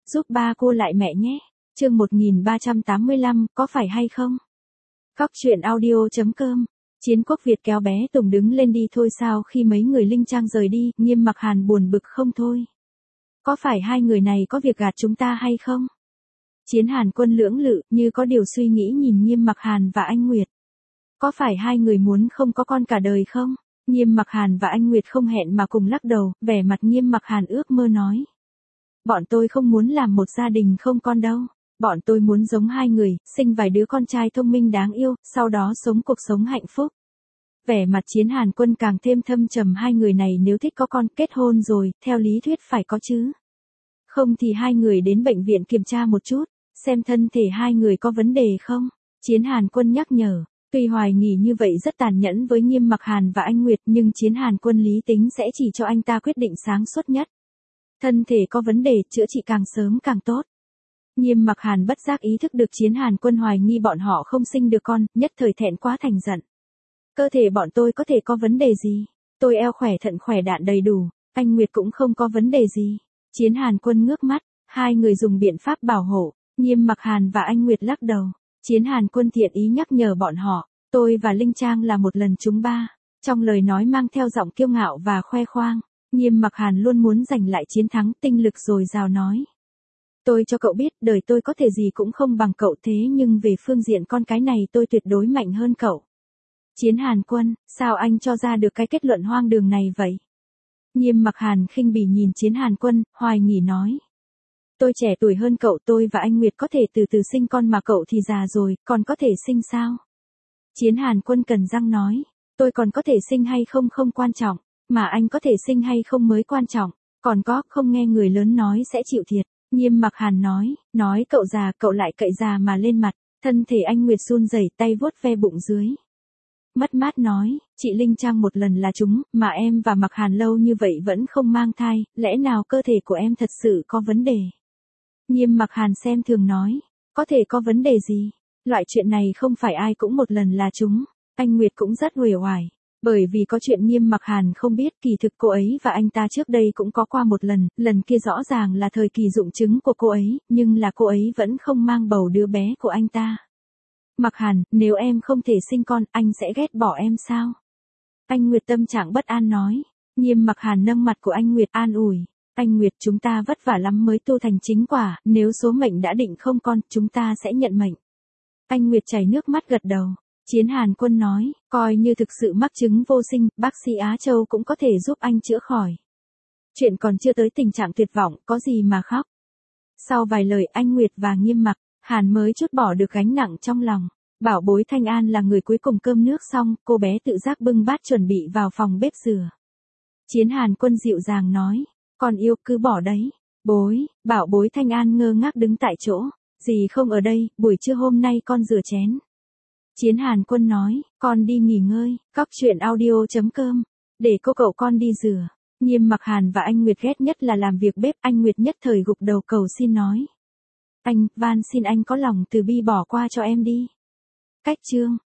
giúp ba cô lại mẹ nhé. Chương 1385, có phải hay không? Cóc truyện audio.com. Chiến Quốc Việt kéo bé Tùng đứng lên đi thôi sao khi mấy người Linh Trang rời đi, Nghiêm Mặc Hàn buồn bực không thôi. Có phải hai người này có việc gạt chúng ta hay không? Chiến Hàn Quân lưỡng lự, như có điều suy nghĩ nhìn Nghiêm Mặc Hàn và anh Nguyệt. Có phải hai người muốn không có con cả đời không? Nghiêm Mặc Hàn và anh Nguyệt không hẹn mà cùng lắc đầu, vẻ mặt Nghiêm Mặc Hàn ước mơ nói. Bọn tôi không muốn làm một gia đình không con đâu. Bọn tôi muốn giống hai người, sinh vài đứa con trai thông minh đáng yêu, sau đó sống cuộc sống hạnh phúc. Vẻ mặt Chiến Hàn Quân càng thêm thâm trầm, hai người này nếu thích có con kết hôn rồi, theo lý thuyết phải có chứ. Không thì hai người đến bệnh viện kiểm tra một chút, xem thân thể hai người có vấn đề không. Chiến Hàn Quân nhắc nhở, tuy hoài nghi như vậy rất tàn nhẫn với Nghiêm Mặc Hàn và anh Nguyệt nhưng Chiến Hàn Quân lý tính sẽ chỉ cho anh ta quyết định sáng suốt nhất. Thân thể có vấn đề, chữa trị càng sớm càng tốt. Nghiêm Mặc Hàn bất giác ý thức được Chiến Hàn Quân hoài nghi bọn họ không sinh được con, nhất thời thẹn quá thành giận. Cơ thể bọn tôi có thể có vấn đề gì? Tôi eo khỏe thận khỏe đạn đầy đủ, anh Nguyệt cũng không có vấn đề gì. Chiến Hàn Quân ngước mắt, hai người dùng biện pháp bảo hộ, Nghiêm Mặc Hàn và anh Nguyệt lắc đầu. Chiến Hàn Quân thiện ý nhắc nhở bọn họ, tôi và Linh Trang là một lần chúng ba. Trong lời nói mang theo giọng kiêu ngạo và khoe khoang, Nghiêm Mặc Hàn luôn muốn giành lại chiến thắng, tinh lực dồi dào nói. Tôi cho cậu biết, đời tôi có thể gì cũng không bằng cậu thế nhưng về phương diện con cái này tôi tuyệt đối mạnh hơn cậu. Chiến Hàn Quân, sao anh cho ra được cái kết luận hoang đường này vậy? Nghiêm Mặc Hàn khinh bỉ nhìn Chiến Hàn Quân, hoài nghi nói. Tôi trẻ tuổi hơn cậu, tôi và anh Nguyệt có thể từ từ sinh con mà cậu thì già rồi, còn có thể sinh sao? Chiến Hàn Quân cắn răng nói, tôi còn có thể sinh hay không không quan trọng, mà anh có thể sinh hay không mới quan trọng, còn có không nghe người lớn nói sẽ chịu thiệt. Nghiêm Mặc Hàn nói cậu già cậu lại cậy già mà lên mặt, thân thể anh Nguyệt run rẩy tay vuốt ve bụng dưới. Mất mát nói, chị Linh Trang một lần là chúng, mà em và Mặc Hàn lâu như vậy vẫn không mang thai, lẽ nào cơ thể của em thật sự có vấn đề? Nghiêm Mặc Hàn xem thường nói, có thể có vấn đề gì? Loại chuyện này không phải ai cũng một lần là chúng. Anh Nguyệt cũng rất uể oải. Bởi vì có chuyện Nghiêm Mặc Hàn không biết, kỳ thực cô ấy và anh ta trước đây cũng có qua một lần kia rõ ràng là thời kỳ dụng trứng của cô ấy, nhưng là cô ấy vẫn không mang bầu đứa bé của anh ta. Mặc Hàn, nếu em không thể sinh con, anh sẽ ghét bỏ em sao? Anh Nguyệt tâm trạng bất an nói. Nghiêm Mặc Hàn nâng mặt của anh Nguyệt an ủi. Anh Nguyệt, chúng ta vất vả lắm mới tu thành chính quả, nếu số mệnh đã định không con, chúng ta sẽ nhận mệnh. Anh Nguyệt chảy nước mắt gật đầu. Chiến Hàn Quân nói, coi như thực sự mắc chứng vô sinh, bác sĩ Á Châu cũng có thể giúp anh chữa khỏi. Chuyện còn chưa tới tình trạng tuyệt vọng, có gì mà khóc. Sau vài lời anh Nguyệt và Nghiêm Mặc Hàn mới trút bỏ được gánh nặng trong lòng. Bảo bối Thanh An là người cuối cùng cơm nước xong, cô bé tự giác bưng bát chuẩn bị vào phòng bếp rửa. Chiến Hàn Quân dịu dàng nói, con yêu cứ bỏ đấy. Bảo bối Thanh An ngơ ngác đứng tại chỗ, dì không ở đây, buổi trưa hôm nay con rửa chén. Chiến Hàn Quân nói, con đi nghỉ ngơi, cóc truyện audio.com, để cô cậu con đi rửa. Nghiêm Mặc Hàn và anh Nguyệt ghét nhất là làm việc bếp, anh Nguyệt nhất thời gục đầu cầu xin nói. Anh, van xin anh có lòng từ bi bỏ qua cho em đi. Cách chương